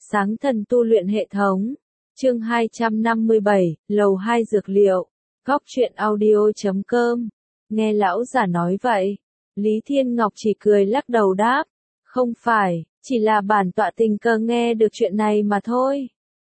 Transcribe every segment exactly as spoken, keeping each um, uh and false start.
Sáng thần tu luyện hệ thống. Chương hai trăm năm mươi bảy, lầu hai dược liệu. Góc truyện audio chấm com. Nghe lão giả nói vậy, Lý Thiên Ngọc chỉ cười lắc đầu đáp, không phải, chỉ là bản tọa tình cờ nghe được chuyện này mà thôi.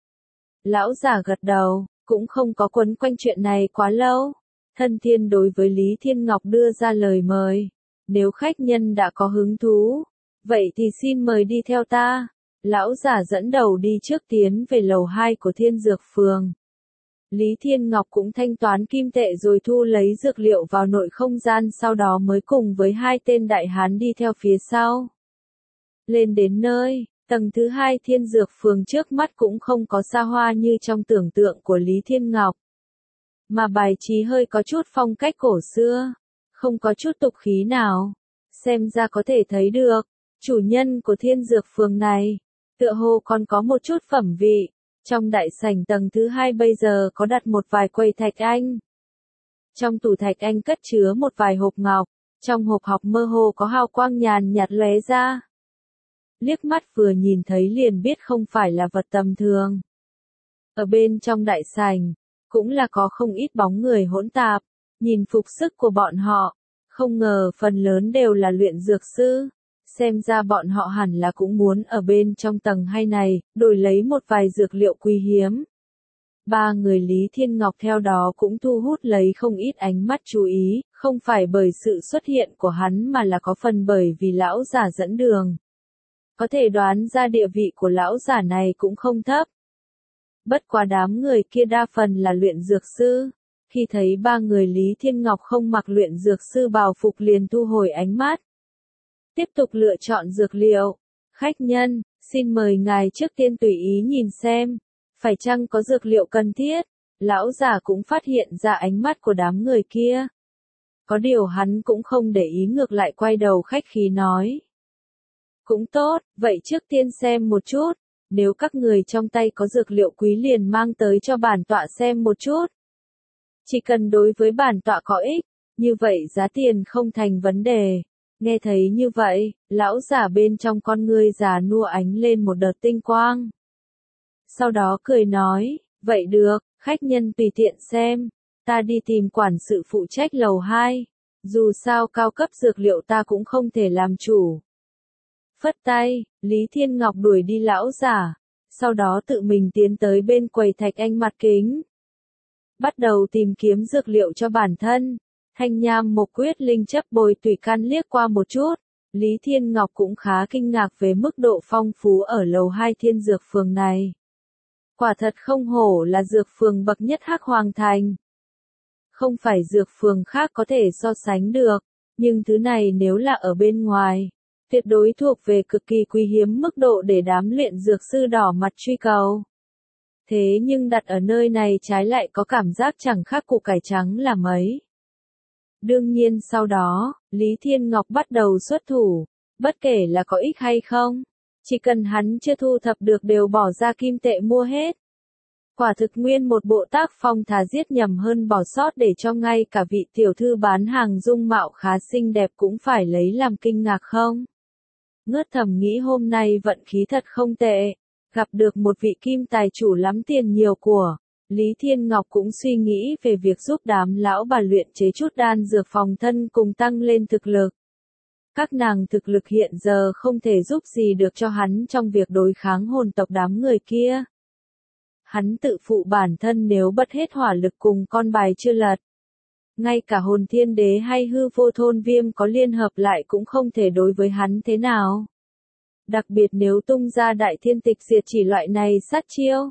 Lão giả gật đầu, cũng không có quấn quanh chuyện này quá lâu. Thân Thiên đối với Lý Thiên Ngọc đưa ra lời mời, nếu khách nhân đã có hứng thú, vậy thì xin mời đi theo ta. Lão giả dẫn đầu đi trước tiến về lầu hai của Thiên Dược Phường. Lý Thiên Ngọc cũng thanh toán kim tệ rồi thu lấy dược liệu vào nội không gian, sau đó mới cùng với hai tên đại hán đi theo phía sau. Lên đến nơi, tầng thứ hai Thiên Dược Phường trước mắt cũng không có xa hoa như trong tưởng tượng của Lý Thiên Ngọc, mà bài trí hơi có chút phong cách cổ xưa, không có chút tục khí nào. Xem ra có thể thấy được, chủ nhân của Thiên Dược Phường này tựa hồ còn có một chút phẩm vị. Trong đại sảnh tầng thứ hai bây giờ có đặt một vài quầy thạch anh. Trong tủ thạch anh cất chứa một vài hộp ngọc, trong hộp ngọc mơ hồ có hào quang nhàn nhạt lóe ra. Liếc mắt vừa nhìn thấy liền biết không phải là vật tầm thường. Ở bên trong đại sảnh, cũng là có không ít bóng người hỗn tạp, nhìn phục sức của bọn họ, không ngờ phần lớn đều là luyện dược sư. Xem ra bọn họ hẳn là cũng muốn ở bên trong tầng hai này, đổi lấy một vài dược liệu quý hiếm. Ba người Lý Thiên Ngọc theo đó cũng thu hút lấy không ít ánh mắt chú ý, không phải bởi sự xuất hiện của hắn mà là có phần bởi vì lão giả dẫn đường. Có thể đoán ra địa vị của lão giả này cũng không thấp. Bất quá đám người kia đa phần là luyện dược sư. Khi thấy ba người Lý Thiên Ngọc không mặc luyện dược sư bào phục liền thu hồi ánh mắt. Tiếp tục lựa chọn dược liệu. Khách nhân, xin mời ngài trước tiên tùy ý nhìn xem, phải chăng có dược liệu cần thiết. Lão giả cũng phát hiện ra ánh mắt của đám người kia. Có điều hắn cũng không để ý, ngược lại quay đầu khách khí nói. Cũng tốt, vậy trước tiên xem một chút, nếu các người trong tay có dược liệu quý liền mang tới cho bản tọa xem một chút. Chỉ cần đối với bản tọa có ích, như vậy giá tiền không thành vấn đề. Nghe thấy như vậy, lão giả bên trong con ngươi già nua ánh lên một đợt tinh quang. Sau đó cười nói, vậy được, khách nhân tùy tiện xem, ta đi tìm quản sự phụ trách lầu hai, dù sao cao cấp dược liệu ta cũng không thể làm chủ. Phất tay, Lý Thiên Ngọc đuổi đi lão giả, sau đó tự mình tiến tới bên quầy thạch anh mặt kính. Bắt đầu tìm kiếm dược liệu cho bản thân. Thanh nham một quyết linh chấp bồi tùy căn liếc qua một chút, Lý Thiên Ngọc cũng khá kinh ngạc về mức độ phong phú ở lầu hai Thiên Dược Phường này. Quả thật không hổ là dược phường bậc nhất Hắc Hoàng Thành. Không phải dược phường khác có thể so sánh được, nhưng thứ này nếu là ở bên ngoài, tuyệt đối thuộc về cực kỳ quý hiếm mức độ để đám luyện dược sư đỏ mặt truy cầu. Thế nhưng đặt ở nơi này trái lại có cảm giác chẳng khác củ cải trắng là mấy. Đương nhiên sau đó, Lý Thiên Ngọc bắt đầu xuất thủ, bất kể là có ích hay không, chỉ cần hắn chưa thu thập được đều bỏ ra kim tệ mua hết. Quả thực nguyên một bộ tác phong thà giết nhầm hơn bỏ sót, để cho ngay cả vị tiểu thư bán hàng dung mạo khá xinh đẹp cũng phải lấy làm kinh ngạc không. Ngớt thầm nghĩ hôm nay vận khí thật không tệ, gặp được một vị kim tài chủ lắm tiền nhiều của. Lý Thiên Ngọc cũng suy nghĩ về việc giúp đám lão bà luyện chế chút đan dược phòng thân cùng tăng lên thực lực. Các nàng thực lực hiện giờ không thể giúp gì được cho hắn trong việc đối kháng hồn tộc đám người kia. Hắn tự phụ bản thân nếu bất hết hỏa lực cùng con bài chưa lật, ngay cả hồn thiên đế hay hư vô thôn viêm có liên hợp lại cũng không thể đối với hắn thế nào. Đặc biệt nếu tung ra đại thiên tịch diệt chỉ loại này sát chiêu.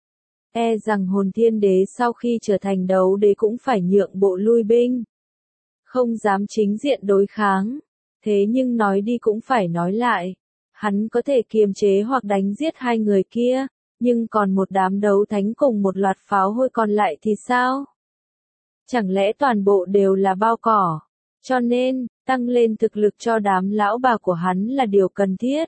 E rằng hồn thiên đế sau khi trở thành đấu đế cũng phải nhượng bộ lui binh. Không dám chính diện đối kháng. Thế nhưng nói đi cũng phải nói lại. Hắn có thể kiềm chế hoặc đánh giết hai người kia. Nhưng còn một đám đấu thánh cùng một loạt pháo hôi còn lại thì sao? Chẳng lẽ toàn bộ đều là bao cỏ? Cho nên, tăng lên thực lực cho đám lão bà của hắn là điều cần thiết.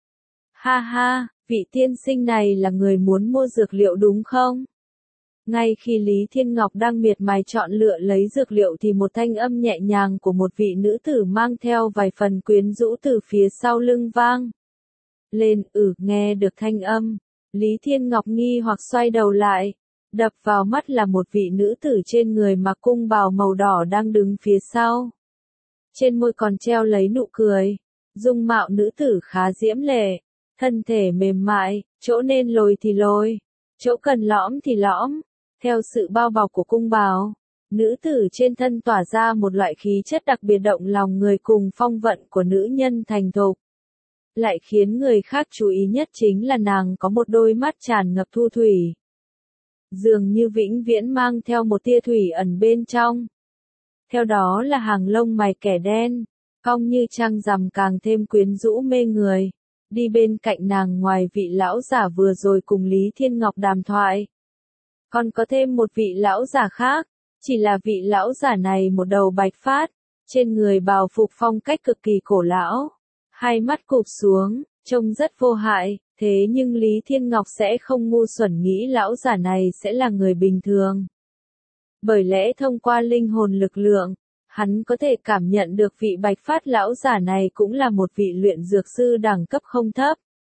Ha ha! Vị tiên sinh này là người muốn mua dược liệu đúng không? Ngay khi Lý Thiên Ngọc đang miệt mài chọn lựa lấy dược liệu thì một thanh âm nhẹ nhàng của một vị nữ tử mang theo vài phần quyến rũ từ phía sau lưng vang lên. Ừ, nghe được thanh âm, Lý Thiên Ngọc nghi hoặc xoay đầu lại. Đập vào mắt là một vị nữ tử trên người mặc cung bào màu đỏ đang đứng phía sau. Trên môi còn treo lấy nụ cười. Dung mạo nữ tử khá diễm lệ. Thân thể mềm mại, chỗ nên lồi thì lồi, chỗ cần lõm thì lõm. Theo sự bao bọc của cung bào, nữ tử trên thân tỏa ra một loại khí chất đặc biệt động lòng người cùng phong vận của nữ nhân thành thục. Lại khiến người khác chú ý nhất chính là nàng có một đôi mắt tràn ngập thu thủy. Dường như vĩnh viễn mang theo một tia thủy ẩn bên trong. Theo đó là hàng lông mày kẻ đen, cong như trăng rằm càng thêm quyến rũ mê người. Đi bên cạnh nàng ngoài vị lão giả vừa rồi cùng Lý Thiên Ngọc đàm thoại. Còn có thêm một vị lão giả khác, chỉ là vị lão giả này một đầu bạch phát, trên người bào phục phong cách cực kỳ cổ lão, hai mắt cụp xuống, trông rất vô hại, thế nhưng Lý Thiên Ngọc sẽ không ngu xuẩn nghĩ lão giả này sẽ là người bình thường. Bởi lẽ thông qua linh hồn lực lượng, hắn có thể cảm nhận được vị bạch phát lão giả này cũng là một vị luyện dược sư đẳng cấp không thấp.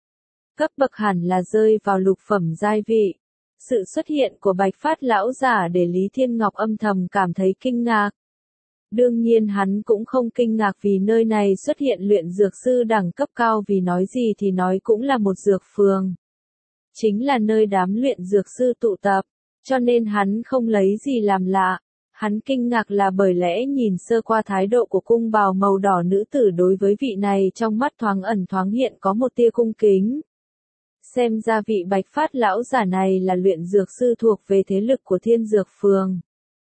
Cấp bậc hẳn là rơi vào lục phẩm giai vị. Sự xuất hiện của bạch phát lão giả để Lý Thiên Ngọc âm thầm cảm thấy kinh ngạc. Đương nhiên hắn cũng không kinh ngạc vì nơi này xuất hiện luyện dược sư đẳng cấp cao vì nói gì thì nói cũng là một dược phường. Chính là nơi đám luyện dược sư tụ tập, cho nên hắn không lấy gì làm lạ. Hắn kinh ngạc là bởi lẽ nhìn sơ qua thái độ của cung bào màu đỏ nữ tử đối với vị này trong mắt thoáng ẩn thoáng hiện có một tia cung kính. Xem ra vị bạch phát lão giả này là luyện dược sư thuộc về thế lực của thiên dược phường.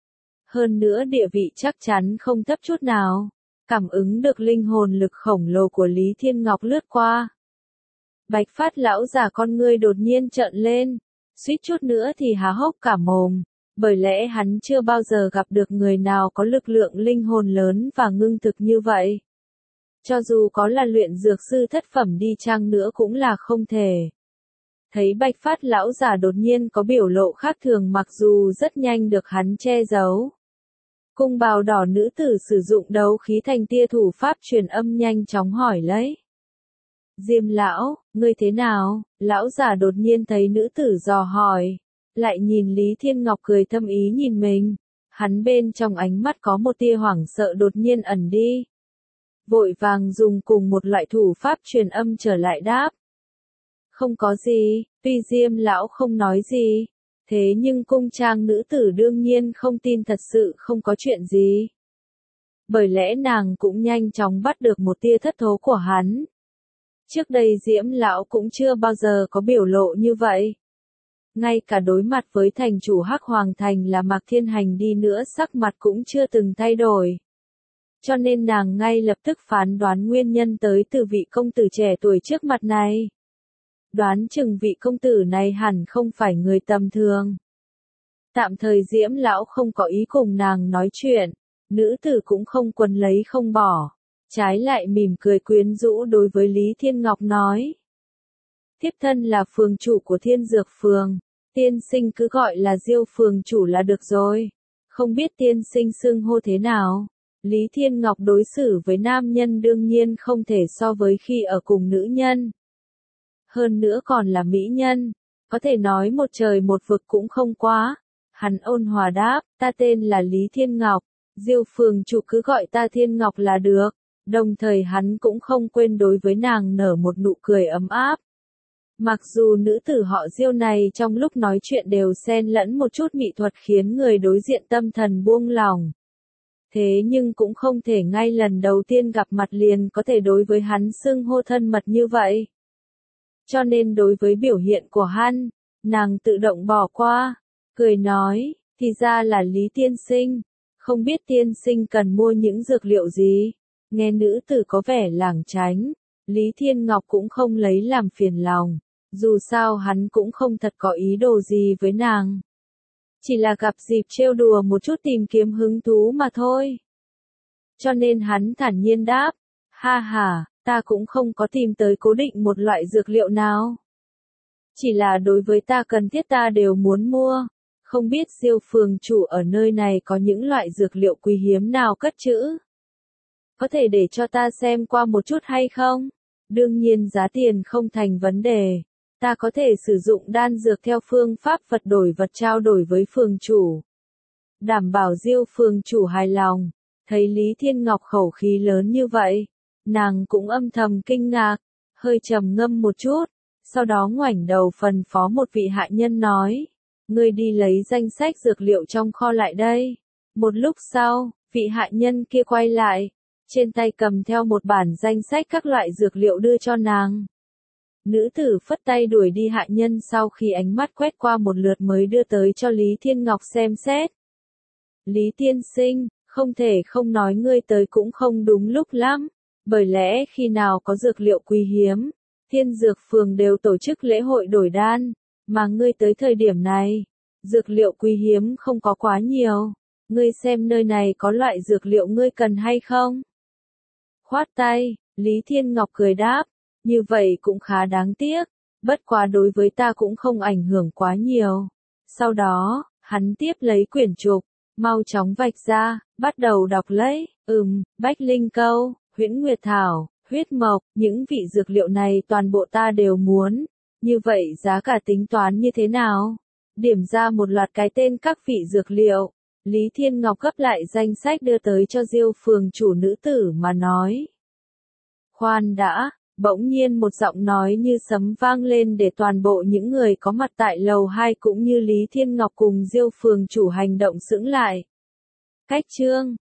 Hơn nữa địa vị chắc chắn không thấp chút nào. Cảm ứng được linh hồn lực khổng lồ của Lý Thiên Ngọc lướt qua. Bạch phát lão giả con ngươi đột nhiên trợn lên, suýt chút nữa thì há hốc cả mồm. Bởi lẽ hắn chưa bao giờ gặp được người nào có lực lượng linh hồn lớn và ngưng thực như vậy. Cho dù có là luyện dược sư thất phẩm đi chăng nữa cũng là không thể. Thấy bạch phát lão giả đột nhiên có biểu lộ khác thường mặc dù rất nhanh được hắn che giấu. Cung bào đỏ nữ tử sử dụng đấu khí thành tia thủ pháp truyền âm nhanh chóng hỏi lấy. Diêm lão, ngươi thế nào? Lão giả đột nhiên thấy nữ tử dò hỏi. Lại nhìn Lý Thiên Ngọc cười thâm ý nhìn mình. Hắn bên trong ánh mắt có một tia hoảng sợ đột nhiên ẩn đi. Vội vàng dùng cùng một loại thủ pháp truyền âm trở lại đáp. Không có gì, tuy Diêm lão không nói gì. Thế nhưng cung trang nữ tử đương nhiên không tin thật sự không có chuyện gì. Bởi lẽ nàng cũng nhanh chóng bắt được một tia thất thố của hắn. Trước đây Diễm lão cũng chưa bao giờ có biểu lộ như vậy. Ngay cả đối mặt với thành chủ Hắc Hoàng Thành là Mạc Thiên Hành đi nữa sắc mặt cũng chưa từng thay đổi. Cho nên nàng ngay lập tức phán đoán nguyên nhân tới từ vị công tử trẻ tuổi trước mặt này. Đoán chừng vị công tử này hẳn không phải người tầm thường. Tạm thời Diễm lão không có ý cùng nàng nói chuyện, nữ tử cũng không quấn lấy không bỏ. Trái lại mỉm cười quyến rũ đối với Lý Thiên Ngọc nói. Thiếp thân là phường chủ của thiên dược phường, tiên sinh cứ gọi là Diêu phường chủ là được rồi. Không biết tiên sinh xưng hô thế nào? Lý Thiên Ngọc đối xử với nam nhân đương nhiên không thể so với khi ở cùng nữ nhân. Hơn nữa còn là mỹ nhân, có thể nói một trời một vực cũng không quá. Hắn ôn hòa đáp, ta tên là Lý Thiên Ngọc, Diêu phường chủ cứ gọi ta Thiên Ngọc là được. Đồng thời hắn cũng không quên đối với nàng nở một nụ cười ấm áp. Mặc dù nữ tử họ Diêu này trong lúc nói chuyện đều xen lẫn một chút mỹ thuật khiến người đối diện tâm thần buông lỏng. Thế nhưng cũng không thể ngay lần đầu tiên gặp mặt liền có thể đối với hắn xưng hô thân mật như vậy. Cho nên đối với biểu hiện của hắn, nàng tự động bỏ qua, cười nói, thì ra là Lý tiên sinh, không biết tiên sinh cần mua những dược liệu gì. Nghe nữ tử có vẻ lảng tránh, Lý Thiên Ngọc cũng không lấy làm phiền lòng, dù sao hắn cũng không thật có ý đồ gì với nàng. Chỉ là gặp dịp trêu đùa một chút tìm kiếm hứng thú mà thôi. Cho nên hắn thản nhiên đáp, ha ha, ta cũng không có tìm tới cố định một loại dược liệu nào. Chỉ là đối với ta cần thiết ta đều muốn mua, không biết Diêu phường chủ ở nơi này có những loại dược liệu quý hiếm nào cất trữ. Có thể để cho ta xem qua một chút hay không? Đương nhiên giá tiền không thành vấn đề. Ta có thể sử dụng đan dược theo phương pháp vật đổi vật trao đổi với phường chủ. Đảm bảo Diêu phường chủ hài lòng. Thấy Lý Thiên Ngọc khẩu khí lớn như vậy, nàng cũng âm thầm kinh ngạc, hơi trầm ngâm một chút, sau đó ngoảnh đầu phân phó một vị hạ nhân nói, ngươi đi lấy danh sách dược liệu trong kho lại đây. Một lúc sau, vị hạ nhân kia quay lại, trên tay cầm theo một bản danh sách các loại dược liệu đưa cho nàng. Nữ tử phất tay đuổi đi hạ nhân sau khi ánh mắt quét qua một lượt mới đưa tới cho Lý Thiên Ngọc xem xét. Lý tiên sinh, không thể không nói ngươi tới cũng không đúng lúc lắm, bởi lẽ khi nào có dược liệu quý hiếm, Thiên Dược Phường đều tổ chức lễ hội đổi đan, mà ngươi tới thời điểm này, dược liệu quý hiếm không có quá nhiều, ngươi xem nơi này có loại dược liệu ngươi cần hay không? Khoát tay, Lý Thiên Ngọc cười đáp, như vậy cũng khá đáng tiếc, bất quá đối với ta cũng không ảnh hưởng quá nhiều. Sau đó, hắn tiếp lấy quyển trục, mau chóng vạch ra, bắt đầu đọc lấy, ừm, Bách Linh Câu, Huyễn Nguyệt Thảo, Huyết Mộc, những vị dược liệu này toàn bộ ta đều muốn. Như vậy giá cả tính toán như thế nào? Điểm ra một loạt cái tên các vị dược liệu. Lý Thiên Ngọc gấp lại danh sách đưa tới cho Diêu phường chủ nữ tử mà nói. Khoan đã, bỗng nhiên một giọng nói như sấm vang lên để toàn bộ những người có mặt tại lầu hai cũng như Lý Thiên Ngọc cùng Diêu phường chủ hành động sững lại. Cách chương